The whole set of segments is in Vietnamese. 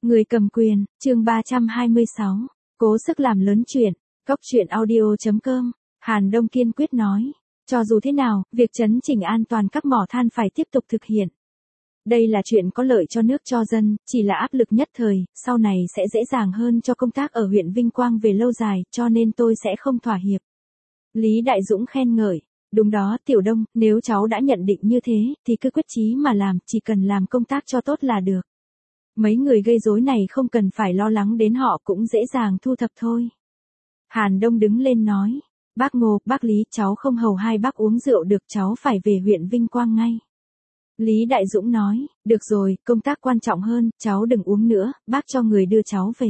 Người cầm quyền, chương 326. Cố sức làm lớn chuyện. Góc truyện audio.com. Hàn Đông kiên quyết nói. Cho dù thế nào, việc chấn chỉnh an toàn các mỏ than phải tiếp tục thực hiện. Đây là chuyện có lợi cho nước cho dân, chỉ là áp lực nhất thời, sau này sẽ dễ dàng hơn cho công tác ở huyện Vinh Quang về lâu dài, cho nên tôi sẽ không thỏa hiệp. Lý Đại Dũng khen ngợi. Đúng đó, Tiểu Đông, nếu cháu đã nhận định như thế, thì cứ quyết chí mà làm, chỉ cần làm công tác cho tốt là được. Mấy người gây rối này không cần phải lo lắng đến họ cũng dễ dàng thu thập thôi. Hàn Đông đứng lên nói. Bác Ngô, bác Lý, cháu không hầu hai bác uống rượu được, cháu phải về huyện Vinh Quang ngay. Lý Đại Dũng nói, được rồi, công tác quan trọng hơn, cháu đừng uống nữa, bác cho người đưa cháu về.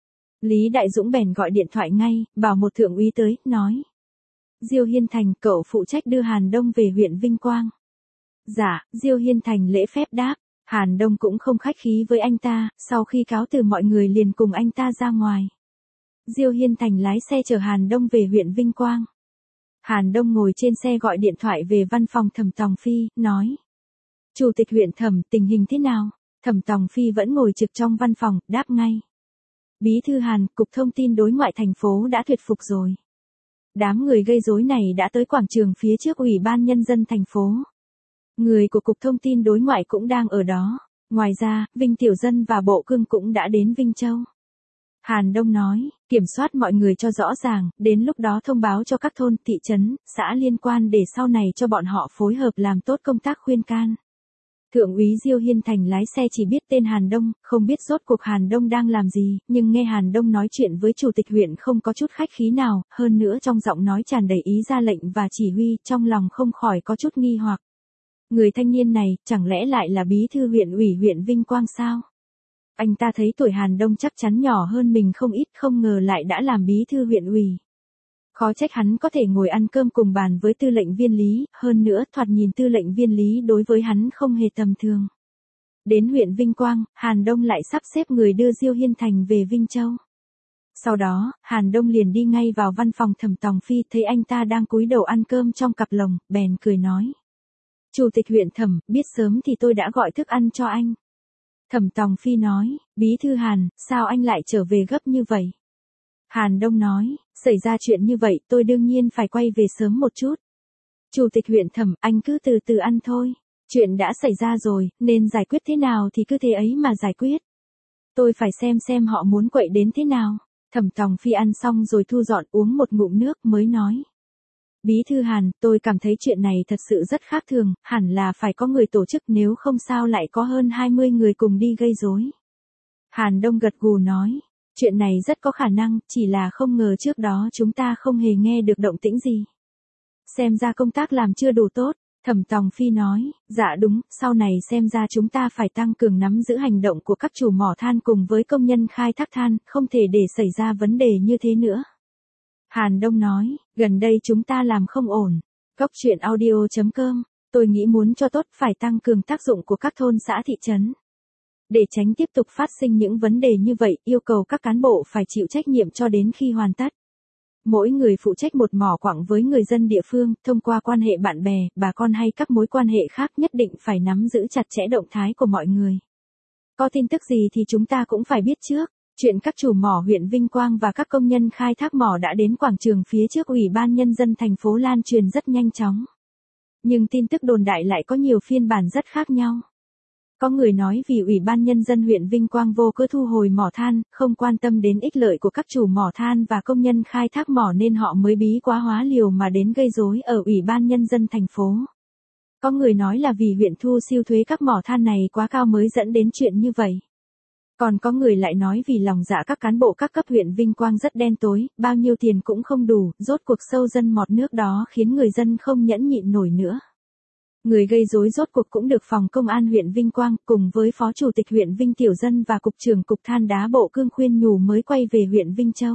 Lý Đại Dũng bèn gọi điện thoại ngay, bảo một thượng úy tới, nói. Diêu Hiên Thành, cậu phụ trách đưa Hàn Đông về huyện Vinh Quang. Dạ, Diêu Hiên Thành lễ phép đáp. Hàn Đông cũng không khách khí với anh ta, sau khi cáo từ mọi người liền cùng anh ta ra ngoài. Diêu Hiên Thành lái xe chở Hàn Đông về huyện Vinh Quang. Hàn Đông ngồi trên xe gọi điện thoại về văn phòng Thẩm Tòng Phi, nói. Chủ tịch huyện Thẩm, tình hình thế nào? Thẩm Tòng Phi vẫn ngồi trực trong văn phòng, đáp ngay. Bí thư Hàn, Cục Thông tin Đối ngoại thành phố đã tuyệt phục rồi. Đám người gây rối này đã tới quảng trường phía trước Ủy ban Nhân dân thành phố. Người của Cục Thông tin Đối ngoại cũng đang ở đó. Ngoài ra, Vinh Tiểu Dân và Bộ Cương cũng đã đến Vinh Châu. Hàn Đông nói, kiểm soát mọi người cho rõ ràng, đến lúc đó thông báo cho các thôn, thị trấn, xã liên quan để sau này cho bọn họ phối hợp làm tốt công tác khuyên can. Thượng úy Diêu Hiên Thành lái xe chỉ biết tên Hàn Đông, không biết rốt cuộc Hàn Đông đang làm gì, nhưng nghe Hàn Đông nói chuyện với chủ tịch huyện không có chút khách khí nào, hơn nữa trong giọng nói tràn đầy ý ra lệnh và chỉ huy, trong lòng không khỏi có chút nghi hoặc. Người thanh niên này, chẳng lẽ lại là bí thư huyện ủy huyện Vinh Quang sao? Anh ta thấy tuổi Hàn Đông chắc chắn nhỏ hơn mình không ít, không ngờ lại đã làm bí thư huyện ủy. Khó trách hắn có thể ngồi ăn cơm cùng bàn với tư lệnh viên Lý, hơn nữa thoạt nhìn tư lệnh viên Lý đối với hắn không hề tầm thường. Đến huyện Vinh Quang, Hàn Đông lại sắp xếp người đưa Diêu Hiên Thành về Vinh Châu. Sau đó, Hàn Đông liền đi ngay vào văn phòng Thẩm Tòng Phi, thấy anh ta đang cúi đầu ăn cơm trong cặp lồng, bèn cười nói. Chủ tịch huyện Thẩm, biết sớm thì tôi đã gọi thức ăn cho anh. Thẩm Tòng Phi nói, bí thư Hàn, sao anh lại trở về gấp như vậy? Hàn Đông nói, xảy ra chuyện như vậy tôi đương nhiên phải quay về sớm một chút. Chủ tịch huyện Thẩm, anh cứ từ từ ăn thôi. Chuyện đã xảy ra rồi, nên giải quyết thế nào thì cứ thế ấy mà giải quyết. Tôi phải xem họ muốn quậy đến thế nào. Thẩm Tòng Phi ăn xong rồi thu dọn uống một ngụm nước mới nói. Bí thư Hàn, tôi cảm thấy chuyện này thật sự rất khác thường, hẳn là phải có người tổ chức, nếu không sao lại có hơn 20 người cùng đi gây rối. Hàn Đông gật gù nói, chuyện này rất có khả năng, chỉ là không ngờ trước đó chúng ta không hề nghe được động tĩnh gì. Xem ra công tác làm chưa đủ tốt. Thẩm Tòng Phi nói, dạ đúng, sau này xem ra chúng ta phải tăng cường nắm giữ hành động của các chủ mỏ than cùng với công nhân khai thác than, không thể để xảy ra vấn đề như thế nữa. Hàn Đông nói, gần đây chúng ta làm không ổn. Góc truyện audio.com, tôi nghĩ muốn cho tốt phải tăng cường tác dụng của các thôn xã thị trấn. Để tránh tiếp tục phát sinh những vấn đề như vậy, yêu cầu các cán bộ phải chịu trách nhiệm cho đến khi hoàn tất. Mỗi người phụ trách một mỏ quặng với người dân địa phương, thông qua quan hệ bạn bè, bà con hay các mối quan hệ khác nhất định phải nắm giữ chặt chẽ động thái của mọi người. Có tin tức gì thì chúng ta cũng phải biết trước. Chuyện các chủ mỏ huyện Vinh Quang và các công nhân khai thác mỏ đã đến quảng trường phía trước Ủy ban Nhân dân thành phố lan truyền rất nhanh chóng. Nhưng tin tức đồn đại lại có nhiều phiên bản rất khác nhau. Có người nói vì Ủy ban Nhân dân huyện Vinh Quang vô cớ thu hồi mỏ than, không quan tâm đến ích lợi của các chủ mỏ than và công nhân khai thác mỏ nên họ mới bí quá hóa liều mà đến gây rối ở Ủy ban Nhân dân thành phố. Có người nói là vì huyện thu siêu thuế các mỏ than này quá cao mới dẫn đến chuyện như vậy. Còn có người lại nói vì lòng dạ các cán bộ các cấp huyện Vinh Quang rất đen tối, bao nhiêu tiền cũng không đủ, rốt cuộc sâu dân mọt nước đó khiến người dân không nhẫn nhịn nổi nữa. Người gây rối rốt cuộc cũng được phòng công an huyện Vinh Quang cùng với phó chủ tịch huyện Vinh Tiểu Dân và cục trưởng cục than đá Bộ Cương khuyên nhủ mới quay về huyện Vinh Châu.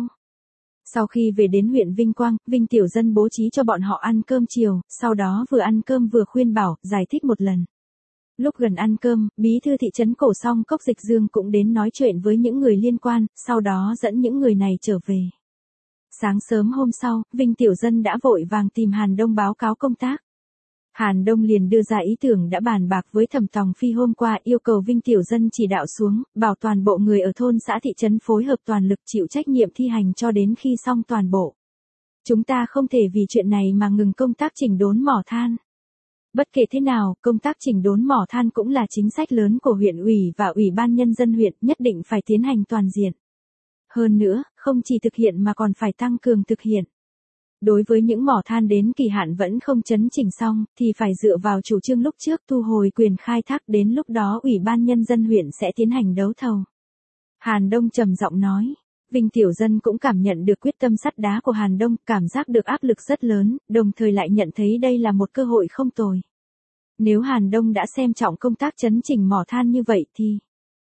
Sau khi về đến huyện Vinh Quang, Vinh Tiểu Dân bố trí cho bọn họ ăn cơm chiều, sau đó vừa ăn cơm vừa khuyên bảo, giải thích một lần. Lúc gần ăn cơm, bí thư thị trấn Cổ Song Cốc Dịch Dương cũng đến nói chuyện với những người liên quan, sau đó dẫn những người này trở về. Sáng sớm hôm sau, Vinh Tiểu Dân đã vội vàng tìm Hàn Đông báo cáo công tác. Hàn Đông liền đưa ra ý tưởng đã bàn bạc với Thẩm Tòng Phi hôm qua, yêu cầu Vinh Tiểu Dân chỉ đạo xuống, bảo toàn bộ người ở thôn xã thị trấn phối hợp toàn lực chịu trách nhiệm thi hành cho đến khi xong toàn bộ. Chúng ta không thể vì chuyện này mà ngừng công tác chỉnh đốn mỏ than. Bất kể thế nào, công tác chỉnh đốn mỏ than cũng là chính sách lớn của huyện ủy và Ủy ban Nhân dân huyện, nhất định phải tiến hành toàn diện. Hơn nữa, không chỉ thực hiện mà còn phải tăng cường thực hiện. Đối với những mỏ than đến kỳ hạn vẫn không chấn chỉnh xong, thì phải dựa vào chủ trương lúc trước thu hồi quyền khai thác, đến lúc đó Ủy ban Nhân dân huyện sẽ tiến hành đấu thầu. Hàn Đông trầm giọng nói. Vinh Tiểu Dân cũng cảm nhận được quyết tâm sắt đá của Hàn Đông, cảm giác được áp lực rất lớn, đồng thời lại nhận thấy đây là một cơ hội không tồi. Nếu Hàn Đông đã xem trọng công tác chấn chỉnh mỏ than như vậy thì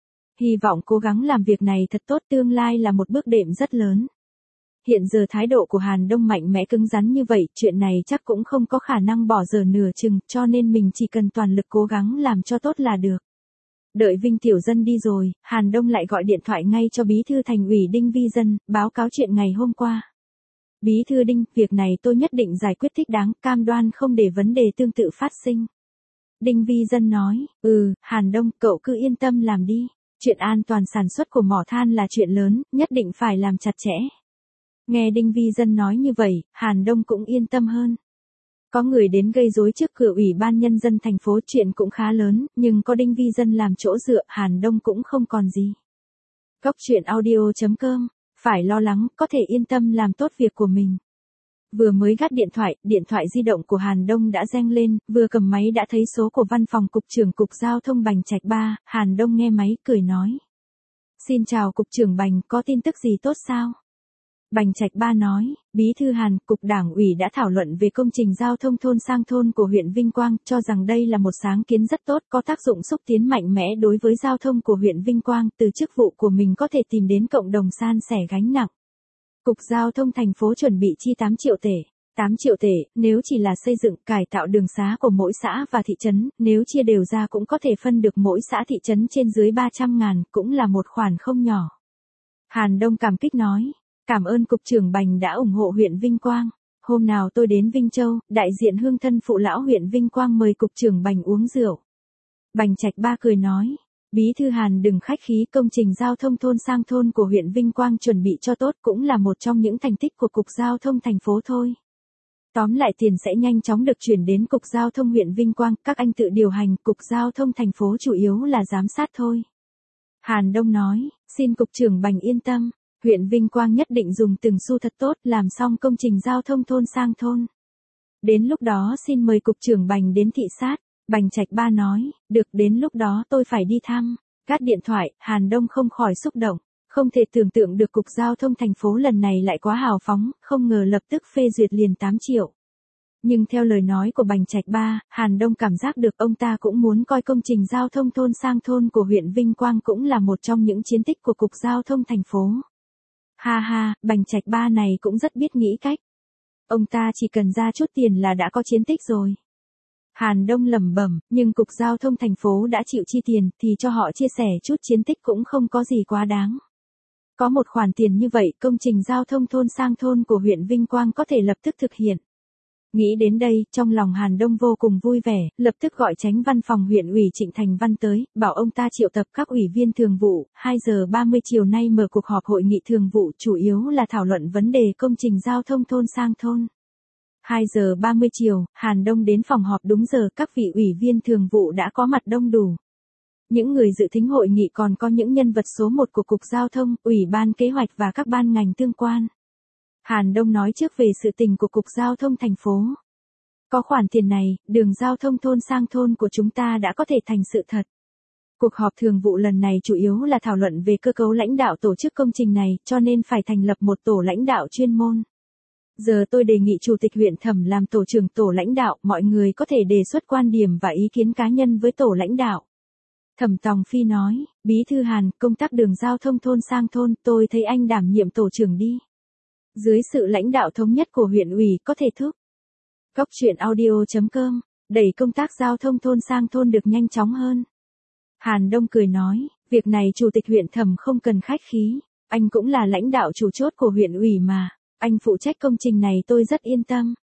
hy vọng cố gắng làm việc này thật tốt, tương lai là một bước đệm rất lớn. Hiện giờ thái độ của Hàn Đông mạnh mẽ cứng rắn như vậy, chuyện này chắc cũng không có khả năng bỏ dở nửa chừng, cho nên mình chỉ cần toàn lực cố gắng làm cho tốt là được. Đợi Vinh Tiểu Dân đi rồi, Hàn Đông lại gọi điện thoại ngay cho Bí thư Thành ủy Đinh Vi Dân, báo cáo chuyện ngày hôm qua. Bí thư Đinh, việc này tôi nhất định giải quyết thích đáng, cam đoan không để vấn đề tương tự phát sinh. Đinh Vi Dân nói, Hàn Đông, cậu cứ yên tâm làm đi. Chuyện an toàn sản xuất của mỏ than là chuyện lớn, nhất định phải làm chặt chẽ. Nghe Đinh Vi Dân nói như vậy, Hàn Đông cũng yên tâm hơn. Có người đến gây rối trước cửa Ủy ban Nhân dân thành phố, chuyện cũng khá lớn, nhưng có Đinh Vi Dân làm chỗ dựa, Hàn Đông cũng không còn gì. Góc truyện audio.com, phải lo lắng, có thể yên tâm làm tốt việc của mình. Vừa mới gác điện thoại di động của Hàn Đông đã reng lên, vừa cầm máy đã thấy số của văn phòng cục trưởng Cục Giao thông Bành Trạch Ba, Hàn Đông nghe máy, cười nói. Xin chào Cục trưởng Bành, có tin tức gì tốt sao? Bành Trạch Ba nói, Bí thư Hàn, Cục Đảng ủy đã thảo luận về công trình giao thông thôn sang thôn của huyện Vinh Quang, cho rằng đây là một sáng kiến rất tốt, có tác dụng xúc tiến mạnh mẽ đối với giao thông của huyện Vinh Quang, từ chức vụ của mình có thể tìm đến cộng đồng san sẻ gánh nặng. Cục Giao thông thành phố chuẩn bị chi 8 triệu tệ. 8 triệu tệ, nếu chỉ là xây dựng, cải tạo đường xá của mỗi xã và thị trấn, nếu chia đều ra cũng có thể phân được mỗi xã thị trấn trên dưới 300.000, cũng là một khoản không nhỏ. Hàn Đông cảm kích nói. Cảm ơn Cục trưởng Bành đã ủng hộ huyện Vinh Quang. Hôm nào tôi đến Vinh Châu, đại diện hương thân phụ lão huyện Vinh Quang mời Cục trưởng Bành uống rượu. Bành Trạch Ba cười nói. Bí thư Hàn đừng khách khí, công trình giao thông thôn sang thôn của huyện Vinh Quang chuẩn bị cho tốt cũng là một trong những thành tích của Cục Giao thông thành phố thôi. Tóm lại tiền sẽ nhanh chóng được chuyển đến Cục Giao thông huyện Vinh Quang, các anh tự điều hành, Cục Giao thông thành phố chủ yếu là giám sát thôi. Hàn Đông nói, xin Cục trưởng Bành yên tâm. Huyện Vinh Quang nhất định dùng từng xu thật tốt, làm xong công trình giao thông thôn sang thôn. Đến lúc đó xin mời Cục trưởng Bành đến thị sát. Bành Trạch Ba nói, được, đến lúc đó tôi phải đi thăm. Cắt điện thoại, Hàn Đông không khỏi xúc động. Không thể tưởng tượng được Cục Giao thông thành phố lần này lại quá hào phóng, không ngờ lập tức phê duyệt liền 8 triệu. Nhưng theo lời nói của Bành Trạch Ba, Hàn Đông cảm giác được ông ta cũng muốn coi công trình giao thông thôn sang thôn của huyện Vinh Quang cũng là một trong những chiến tích của Cục Giao thông thành phố. Ha ha, Bành Trạch Ba này cũng rất biết nghĩ cách. Ông ta chỉ cần ra chút tiền là đã có chiến tích rồi. Hàn Đông lẩm bẩm, nhưng Cục Giao thông thành phố đã chịu chi tiền thì cho họ chia sẻ chút chiến tích cũng không có gì quá đáng. Có một khoản tiền như vậy, công trình giao thông thôn sang thôn của huyện Vinh Quang có thể lập tức thực hiện. Nghĩ đến đây, trong lòng Hàn Đông vô cùng vui vẻ, lập tức gọi Chánh văn phòng huyện ủy Trịnh Thành Văn tới, bảo ông ta triệu tập các ủy viên thường vụ, 2 giờ 30 chiều nay mở cuộc họp hội nghị thường vụ, chủ yếu là thảo luận vấn đề công trình giao thông thôn sang thôn. 2 giờ 30 chiều, Hàn Đông đến phòng họp đúng giờ, các vị ủy viên thường vụ đã có mặt đông đủ. Những người dự thính hội nghị còn có những nhân vật số 1 của Cục Giao thông, Ủy ban Kế hoạch và các ban ngành tương quan. Hàn Đông nói trước về sự tình của Cục Giao thông thành phố. Có khoản tiền này, đường giao thông thôn sang thôn của chúng ta đã có thể thành sự thật. Cuộc họp thường vụ lần này chủ yếu là thảo luận về cơ cấu lãnh đạo tổ chức công trình này, cho nên phải thành lập một tổ lãnh đạo chuyên môn. Giờ tôi đề nghị Chủ tịch huyện Thẩm làm tổ trưởng tổ lãnh đạo, mọi người có thể đề xuất quan điểm và ý kiến cá nhân với tổ lãnh đạo. Thẩm Tòng Phi nói, Bí thư Hàn, công tác đường giao thông thôn sang thôn, tôi thấy anh đảm nhiệm tổ trưởng đi. Dưới sự lãnh đạo thống nhất của huyện ủy có thể thúc. Góc truyện audio.com, đẩy công tác giao thông thôn sang thôn được nhanh chóng hơn. Hàn Đông cười nói, việc này Chủ tịch huyện Thẩm không cần khách khí, anh cũng là lãnh đạo chủ chốt của huyện ủy mà, anh phụ trách công trình này tôi rất yên tâm.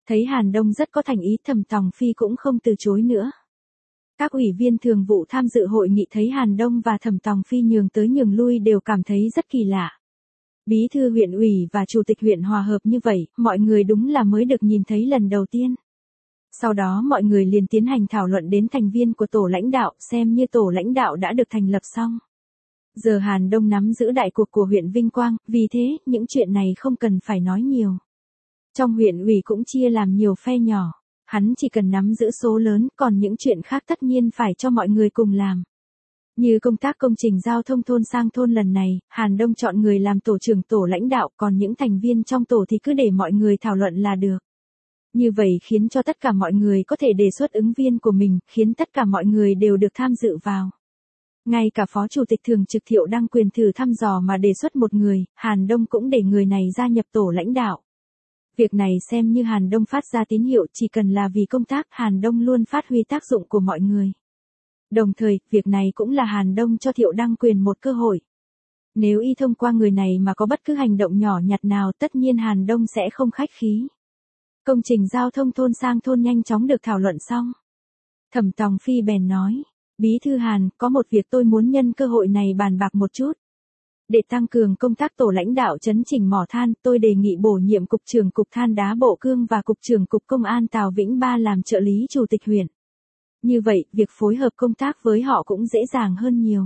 Thấy Hàn Đông rất có thành ý, Thẩm Tòng Phi cũng không từ chối nữa. Các ủy viên thường vụ tham dự hội nghị thấy Hàn Đông và Thẩm Tòng Phi nhường tới nhường lui đều cảm thấy rất kỳ lạ. Bí thư huyện ủy và chủ tịch huyện hòa hợp như vậy, mọi người đúng là mới được nhìn thấy lần đầu tiên. Sau đó mọi người liền tiến hành thảo luận đến thành viên của tổ lãnh đạo, xem như tổ lãnh đạo đã được thành lập xong. Giờ Hàn Đông nắm giữ đại cuộc của huyện Vinh Quang, vì thế, những chuyện này không cần phải nói nhiều. Trong huyện ủy cũng chia làm nhiều phe nhỏ, hắn chỉ cần nắm giữ số lớn, còn những chuyện khác tất nhiên phải cho mọi người cùng làm. Như công tác công trình giao thông thôn sang thôn lần này, Hàn Đông chọn người làm tổ trưởng tổ lãnh đạo, còn những thành viên trong tổ thì cứ để mọi người thảo luận là được. Như vậy khiến cho tất cả mọi người có thể đề xuất ứng viên của mình, khiến tất cả mọi người đều được tham dự vào. Ngay cả Phó Chủ tịch Thường trực Thiệu Đăng Quyền thử thăm dò mà đề xuất một người, Hàn Đông cũng để người này gia nhập tổ lãnh đạo. Việc này xem như Hàn Đông phát ra tín hiệu, chỉ cần là vì công tác, Hàn Đông luôn phát huy tác dụng của mọi người. Đồng thời, việc này cũng là Hàn Đông cho Thiệu Đăng Quyền một cơ hội. Nếu y thông qua người này mà có bất cứ hành động nhỏ nhặt nào, tất nhiên Hàn Đông sẽ không khách khí. Công trình giao thông thôn sang thôn nhanh chóng được thảo luận xong. Thẩm Tòng Phi bèn nói, Bí thư Hàn, có một việc tôi muốn nhân cơ hội này bàn bạc một chút. Để tăng cường công tác tổ lãnh đạo chấn chỉnh mỏ than, tôi đề nghị bổ nhiệm Cục trưởng Cục Than đá Bộ Cương và Cục trưởng Cục Công an Tào Vĩnh Ba làm trợ lý chủ tịch huyện. Như vậy, việc phối hợp công tác với họ cũng dễ dàng hơn nhiều.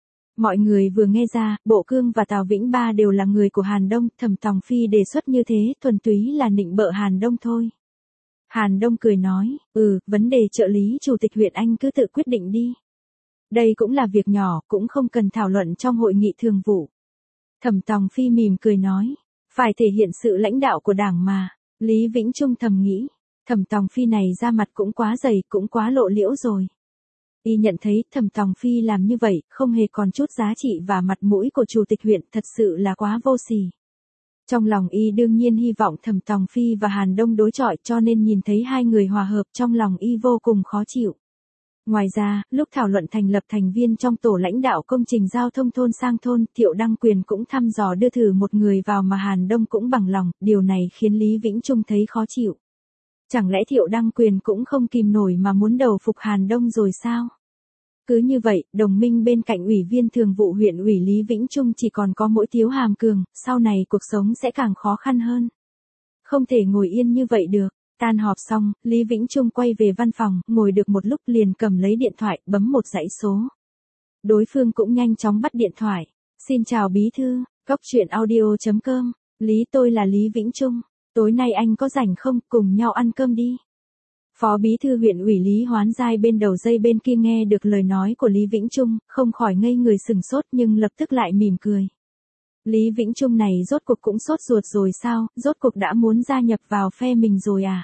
Mọi người vừa nghe ra, Bộ Cương và Tào Vĩnh Ba đều là người của Hàn Đông, Thẩm Tòng Phi đề xuất như thế, thuần túy là nịnh bợ Hàn Đông thôi. Hàn Đông cười nói, vấn đề trợ lý chủ tịch huyện anh cứ tự quyết định đi. Đây cũng là việc nhỏ, cũng không cần thảo luận trong hội nghị thường vụ. Thẩm Tòng Phi mỉm cười nói, phải thể hiện sự lãnh đạo của đảng mà. Lý Vĩnh Trung thầm nghĩ, Thẩm Tòng Phi này ra mặt cũng quá dày, cũng quá lộ liễu rồi. Y nhận thấy Thẩm Tòng Phi làm như vậy, không hề còn chút giá trị và mặt mũi của chủ tịch huyện, thật sự là quá vô sỉ. Trong lòng Y đương nhiên hy vọng Thẩm Tòng Phi và Hàn Đông đối chọi, cho nên nhìn thấy hai người hòa hợp trong lòng Y vô cùng khó chịu. Ngoài ra, lúc thảo luận thành lập thành viên trong tổ lãnh đạo công trình giao thông thôn sang thôn, Thiệu Đăng Quyền cũng thăm dò đưa thử một người vào mà Hàn Đông cũng bằng lòng, điều này khiến Lý Vĩnh Trung thấy khó chịu. Chẳng lẽ Thiệu Đăng Quyền cũng không kìm nổi mà muốn đầu phục Hàn Đông rồi sao? Cứ như vậy, đồng minh bên cạnh ủy viên thường vụ huyện ủy Lý Vĩnh Trung chỉ còn có mỗi Tiếu Hàm Cường, sau này cuộc sống sẽ càng khó khăn hơn. Không thể ngồi yên như vậy được. Tan họp xong, Lý Vĩnh Trung quay về văn phòng, ngồi được một lúc liền cầm lấy điện thoại, bấm một dãy số. Đối phương cũng nhanh chóng bắt điện thoại. Xin chào bí thư, gocchuyenaudio.com, tôi là Lý Vĩnh Trung. Tối nay anh có rảnh không, cùng nhau ăn cơm đi. Phó bí thư huyện ủy Lý Hoán Giai bên đầu dây bên kia nghe được lời nói của Lý Vĩnh Trung, không khỏi ngây người sừng sốt nhưng lập tức lại mỉm cười. Lý Vĩnh Trung này rốt cuộc cũng sốt ruột rồi sao, rốt cuộc đã muốn gia nhập vào phe mình rồi à?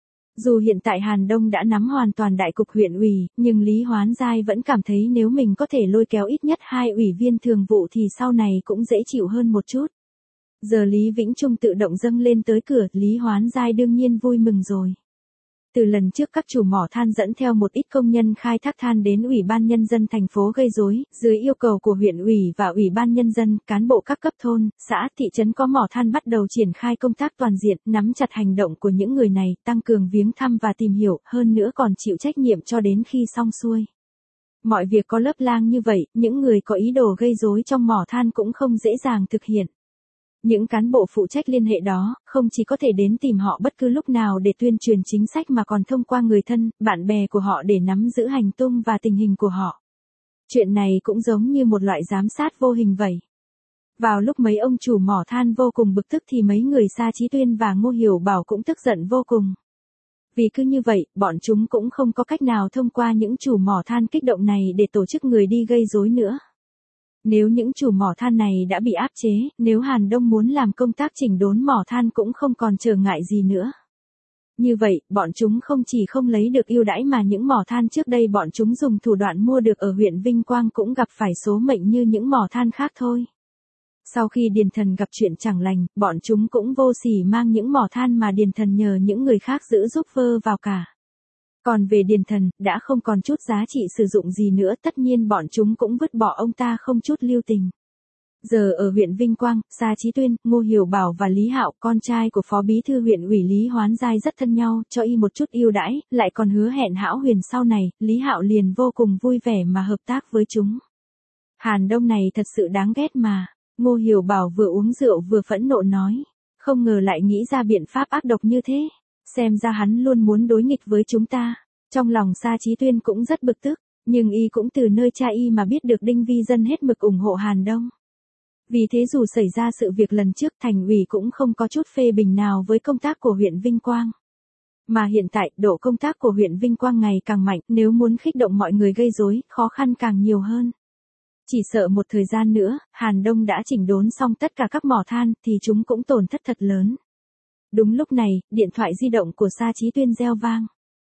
Dù hiện tại Hàn Đông đã nắm hoàn toàn đại cục huyện ủy, nhưng Lý Hoán Giai vẫn cảm thấy nếu mình có thể lôi kéo ít nhất 2 ủy viên thường vụ thì sau này cũng dễ chịu hơn một chút. Giờ Lý Vĩnh Trung tự động dâng lên tới cửa, Lý Hoán Giai đương nhiên vui mừng rồi. Từ lần trước các chủ mỏ than dẫn theo một ít công nhân khai thác than đến Ủy ban Nhân dân thành phố gây rối, dưới yêu cầu của huyện ủy và Ủy ban Nhân dân, cán bộ các cấp thôn, xã, thị trấn có mỏ than bắt đầu triển khai công tác toàn diện, nắm chặt hành động của những người này, tăng cường viếng thăm và tìm hiểu, hơn nữa còn chịu trách nhiệm cho đến khi xong xuôi. Mọi việc có lớp lang như vậy, những người có ý đồ gây rối trong mỏ than cũng không dễ dàng thực hiện. Những cán bộ phụ trách liên hệ đó, không chỉ có thể đến tìm họ bất cứ lúc nào để tuyên truyền chính sách mà còn thông qua người thân, bạn bè của họ để nắm giữ hành tung và tình hình của họ. Chuyện này cũng giống như một loại giám sát vô hình vậy. Vào lúc mấy ông chủ mỏ than vô cùng bực tức thì mấy người Sa Chí Tuyên và Ngô Hiểu Bảo cũng tức giận vô cùng. Vì cứ như vậy, bọn chúng cũng không có cách nào thông qua những chủ mỏ than kích động này để tổ chức người đi gây rối nữa. Nếu những chủ mỏ than này đã bị áp chế, nếu Hàn Đông muốn làm công tác chỉnh đốn mỏ than cũng không còn trở ngại gì nữa. Như vậy, bọn chúng không chỉ không lấy được ưu đãi mà những mỏ than trước đây bọn chúng dùng thủ đoạn mua được ở huyện Vinh Quang cũng gặp phải số mệnh như những mỏ than khác thôi. Sau khi Điền Thần gặp chuyện chẳng lành, bọn chúng cũng vô sỉ mang những mỏ than mà Điền Thần nhờ những người khác giữ giúp vơ vào cả. Còn về Điền Thần, đã không còn chút giá trị sử dụng gì nữa, tất nhiên bọn chúng cũng vứt bỏ ông ta không chút lưu tình. Giờ ở huyện Vinh Quang, Sa Chí Tuyên, Ngô Hiểu Bảo và Lý Hạo, con trai của phó bí thư huyện ủy Lý Hoán Giai rất thân nhau, cho y một chút ưu đãi, lại còn hứa hẹn Hão Huyền sau này, Lý Hạo liền vô cùng vui vẻ mà hợp tác với chúng. Hàn Đông này thật sự đáng ghét mà. Ngô Hiểu Bảo vừa uống rượu vừa phẫn nộ nói. Không ngờ lại nghĩ ra biện pháp ác độc như thế. Xem ra hắn luôn muốn đối nghịch với chúng ta. Trong lòng Sa Chí Tuyên cũng rất bực tức, nhưng y cũng từ nơi cha y mà biết được Đinh Vi Dân hết mực ủng hộ Hàn Đông. Vì thế dù xảy ra sự việc lần trước, thành ủy cũng không có chút phê bình nào với công tác của huyện Vinh Quang. Mà hiện tại, độ công tác của huyện Vinh Quang ngày càng mạnh, nếu muốn khích động mọi người gây rối, khó khăn càng nhiều hơn. Chỉ sợ một thời gian nữa, Hàn Đông đã chỉnh đốn xong tất cả các mỏ than, thì chúng cũng tổn thất thật lớn. Đúng lúc này, điện thoại di động của Sa Chí Tuyên reo vang.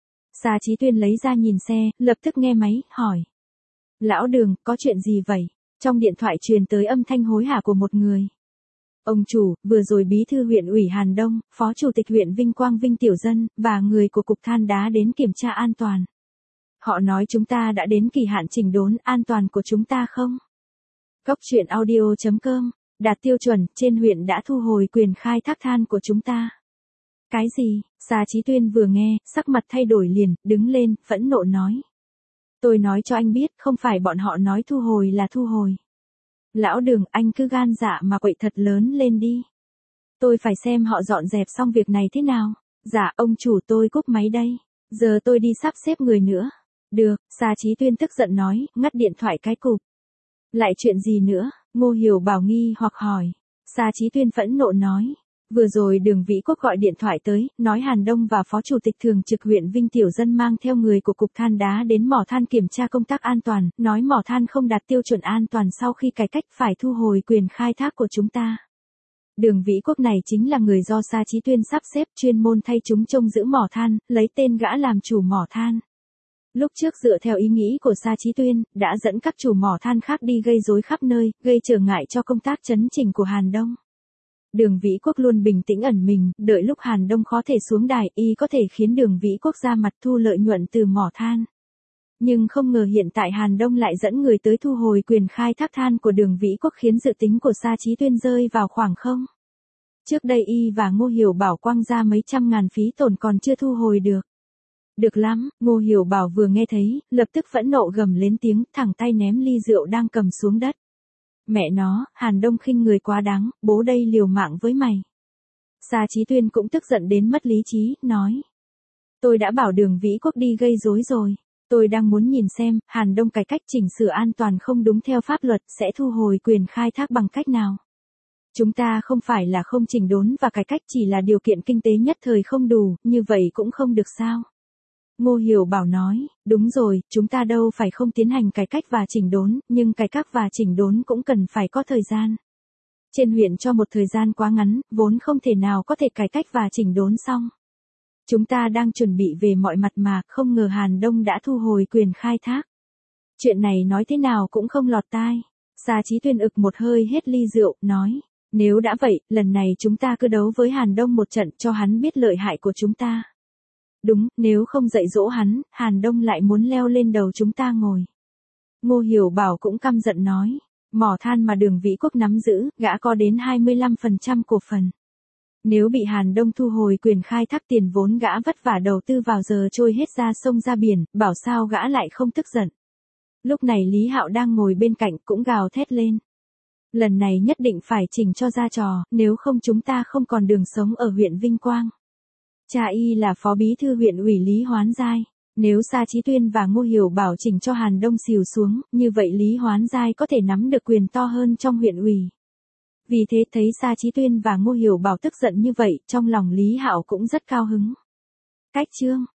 Sa Chí Tuyên lấy ra nhìn xe, lập tức nghe máy, hỏi. Lão Đường, có chuyện gì vậy? Trong điện thoại truyền tới âm thanh hối hả của một người. Ông chủ, vừa rồi bí thư huyện ủy Hàn Đông, phó chủ tịch huyện Vinh Quang Vinh Tiểu Dân, và người của cục than đá đến kiểm tra an toàn. Họ nói chúng ta đã đến kỳ hạn chỉnh đốn an toàn của chúng ta không? Góc truyện audio.com, đạt tiêu chuẩn, trên huyện đã thu hồi quyền khai thác than của chúng ta. Cái gì? Sa Chí Tuyên vừa nghe, sắc mặt thay đổi liền, đứng lên, phẫn nộ nói. Tôi nói cho anh biết, không phải bọn họ nói thu hồi là thu hồi. Lão Đường, anh cứ gan dạ mà quậy thật lớn lên đi. Tôi phải xem họ dọn dẹp xong việc này thế nào. Dạ, ông chủ, tôi cúp máy đây. Giờ tôi đi sắp xếp người nữa. Được, Sa Chí Tuyên tức giận nói, ngắt điện thoại cái cụp. Lại chuyện gì nữa? Ngô Hiểu Bảo nghi hoặc hỏi. Sa Chí Tuyên phẫn nộ nói. Vừa rồi Đường Vĩ Quốc gọi điện thoại tới, nói Hàn Đông và Phó Chủ tịch Thường trực huyện Vinh Tiểu Dân mang theo người của Cục Than đá đến mỏ than kiểm tra công tác an toàn, nói mỏ than không đạt tiêu chuẩn an toàn sau khi cải cách phải thu hồi quyền khai thác của chúng ta. Đường Vĩ Quốc này chính là người do Sa Chí Tuyên sắp xếp chuyên môn thay chúng trông giữ mỏ than, lấy tên gã làm chủ mỏ than. Lúc trước dựa theo ý nghĩ của Sa Chí Tuyên, đã dẫn các chủ mỏ than khác đi gây rối khắp nơi, gây trở ngại cho công tác chấn chỉnh của Hàn Đông. Đường Vĩ Quốc luôn bình tĩnh ẩn mình, đợi lúc Hàn Đông khó thể xuống đài, y có thể khiến Đường Vĩ Quốc ra mặt thu lợi nhuận từ mỏ than. Nhưng không ngờ hiện tại Hàn Đông lại dẫn người tới thu hồi quyền khai thác than của Đường Vĩ Quốc, khiến dự tính của Sa Chí Tuyên rơi vào khoảng không. Trước đây y và Ngô Hiểu Bảo quăng ra mấy trăm ngàn phí tổn còn chưa thu hồi được. Được lắm, Ngô Hiểu Bảo vừa nghe thấy, lập tức phẫn nộ gầm lên tiếng, thẳng tay ném ly rượu đang cầm xuống đất. Mẹ nó, Hàn Đông khinh người quá đáng, bố đây liều mạng với mày. Sa Chí Tuyên cũng tức giận đến mất lý trí, nói. Tôi đã bảo Đường Vĩ Quốc đi gây rối rồi. Tôi đang muốn nhìn xem, Hàn Đông cải cách chỉnh sửa an toàn không đúng theo pháp luật, sẽ thu hồi quyền khai thác bằng cách nào. Chúng ta không phải là không chỉnh đốn và cải cách, chỉ là điều kiện kinh tế nhất thời không đủ, như vậy cũng không được sao. Ngô Hiểu Bảo nói, đúng rồi, chúng ta đâu phải không tiến hành cải cách và chỉnh đốn, nhưng cải cách và chỉnh đốn cũng cần phải có thời gian. Trên huyện cho một thời gian quá ngắn, vốn không thể nào có thể cải cách và chỉnh đốn xong. Chúng ta đang chuẩn bị về mọi mặt mà, không ngờ Hàn Đông đã thu hồi quyền khai thác. Chuyện này nói thế nào cũng không lọt tai. Sa Chí Tuyên ực một hơi hết ly rượu, nói, nếu đã vậy, lần này chúng ta cứ đấu với Hàn Đông một trận cho hắn biết lợi hại của chúng ta. Đúng, nếu không dạy dỗ hắn, Hàn Đông lại muốn leo lên đầu chúng ta ngồi. Ngô Hiểu Bảo cũng căm giận nói, mỏ than mà Đường Vĩ Quốc nắm giữ, gã có đến 25% cổ phần. Nếu bị Hàn Đông thu hồi quyền khai thác, tiền vốn gã vất vả đầu tư vào giờ trôi hết ra sông ra biển, bảo sao gã lại không tức giận. Lúc này Lý Hạo đang ngồi bên cạnh cũng gào thét lên. Lần này nhất định phải chỉnh cho ra trò, nếu không chúng ta không còn đường sống ở huyện Vinh Quang. Cha y là phó bí thư huyện ủy Lý Hoán Giai. Nếu Sa Chí Tuyên và Ngô Hiểu Bảo chỉnh cho Hàn Đông xìu xuống, như vậy Lý Hoán Giai có thể nắm được quyền to hơn trong huyện ủy. Vì thế thấy Sa Chí Tuyên và Ngô Hiểu Bảo tức giận như vậy, trong lòng Lý Hạo cũng rất cao hứng. Cách chương